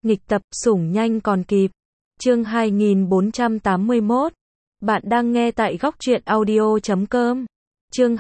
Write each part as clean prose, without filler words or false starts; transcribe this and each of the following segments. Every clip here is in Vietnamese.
Nghịch tập, sủng nhanh còn kịp. Chương 2481. Bạn đang nghe tại góc truyện audio.com. Chương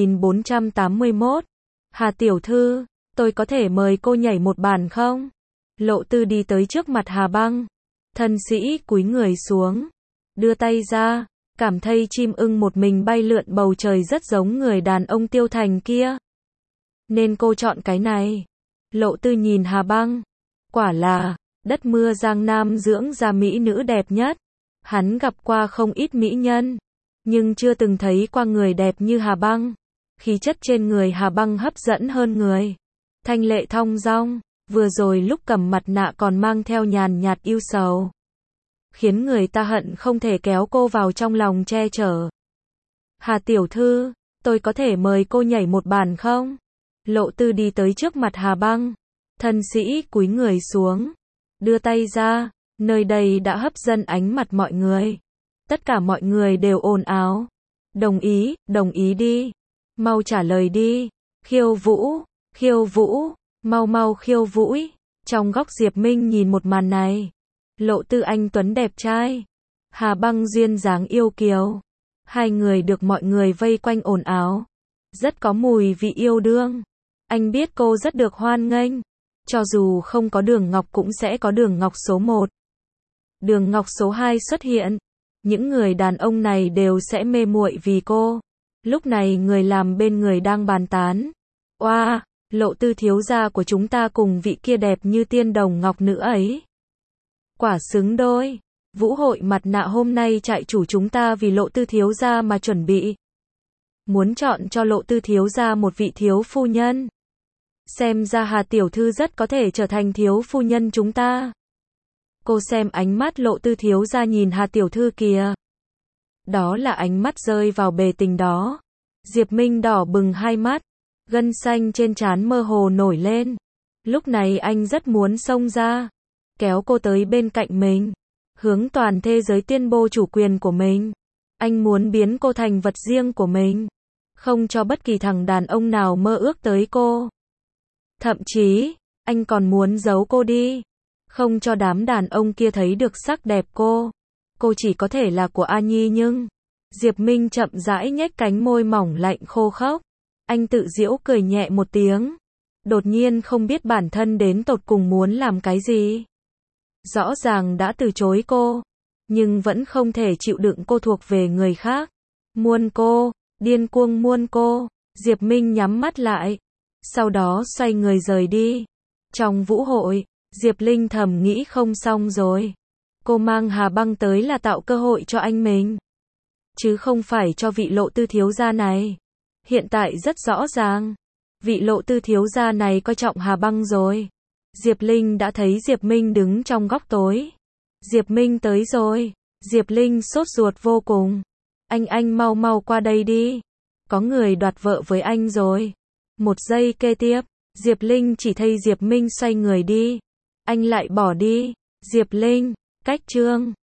2481. Hà tiểu thư, tôi có thể mời cô nhảy một bản không? Lộ Tư đi tới trước mặt Hà Băng. Thân sĩ cúi người xuống, đưa tay ra, cảm thấy chim ưng một mình bay lượn bầu trời rất giống người đàn ông Tiêu Thành kia. Nên cô chọn cái này. Lộ Tư nhìn Hà Băng. Quả là, đất mưa Giang Nam dưỡng ra mỹ nữ đẹp nhất. Hắn gặp qua không ít mỹ nhân, nhưng chưa từng thấy qua người đẹp như Hà Băng. Khí chất trên người Hà Băng hấp dẫn hơn người. Thanh lệ thong dong, vừa rồi lúc cầm mặt nạ còn mang theo nhàn nhạt yêu sầu, khiến người ta hận không thể kéo cô vào trong lòng che chở. Hà tiểu thư, tôi có thể mời cô nhảy một bản không? Lộ Tư đi tới trước mặt Hà Băng. Thân sĩ cúi người xuống, đưa tay ra, nơi đây đã hấp dẫn ánh mặt mọi người. Tất cả mọi người đều ồn ào. Đồng ý đi. Mau trả lời đi. Khiêu vũ, mau mau khiêu vũ. Trong góc Diệp Minh nhìn một màn này. Lộ Tư anh tuấn đẹp trai, Hà Băng duyên dáng yêu kiều. Hai người được mọi người vây quanh ồn ào, rất có mùi vị yêu đương. Anh biết cô rất được hoan nghênh. Cho dù không có Đường Ngọc cũng sẽ có Đường Ngọc số 1, Đường Ngọc số 2 xuất hiện. Những người đàn ông này đều sẽ mê muội vì cô. Lúc này người làm bên người đang bàn tán. Oa, Lộ Tư thiếu gia của chúng ta cùng vị kia đẹp như tiên đồng ngọc nữ ấy. Quả xứng đôi. Vũ hội mặt nạ hôm nay trại chủ chúng ta vì Lộ Tư thiếu gia mà chuẩn bị. Muốn chọn cho Lộ Tư thiếu gia một vị thiếu phu nhân. Xem ra Hà tiểu thư rất có thể trở thành thiếu phu nhân chúng ta. Cô xem ánh mắt Lộ Tư thiếu gia nhìn Hà tiểu thư kìa. Đó là ánh mắt rơi vào bề tình đó. Diệp Minh đỏ bừng hai mắt, gân xanh trên trán mơ hồ nổi lên. Lúc này anh rất muốn xông ra, kéo cô tới bên cạnh mình, hướng toàn thế giới tuyên bố chủ quyền của mình. Anh muốn biến cô thành vật riêng của mình, không cho bất kỳ thằng đàn ông nào mơ ước tới cô. Thậm chí, anh còn muốn giấu cô đi, không cho đám đàn ông kia thấy được sắc đẹp cô. Cô chỉ có thể là của A Nhi nhưng... Diệp Minh chậm rãi nhếch cánh môi mỏng lạnh khô khốc. Anh tự giễu cười nhẹ một tiếng. Đột nhiên không biết bản thân đến tột cùng muốn làm cái gì. Rõ ràng đã từ chối cô, nhưng vẫn không thể chịu đựng cô thuộc về người khác. Muôn cô, điên cuồng muôn cô. Diệp Minh nhắm mắt lại, sau đó xoay người rời đi. Trong vũ hội, Diệp Linh thầm nghĩ không xong rồi. Cô mang Hà Băng tới là tạo cơ hội cho anh mình, chứ không phải cho vị Lộ Tư thiếu gia này. Hiện tại rất rõ ràng, vị Lộ Tư thiếu gia này coi trọng Hà Băng rồi. Diệp Linh đã thấy Diệp Minh đứng trong góc tối. Diệp Minh tới rồi. Diệp Linh sốt ruột vô cùng. Anh mau mau qua đây đi. Có người đoạt vợ với anh rồi. Một giây kế tiếp, Diệp Linh chỉ thấy Diệp Minh xoay người đi. Anh lại bỏ đi. Diệp Linh, cách chương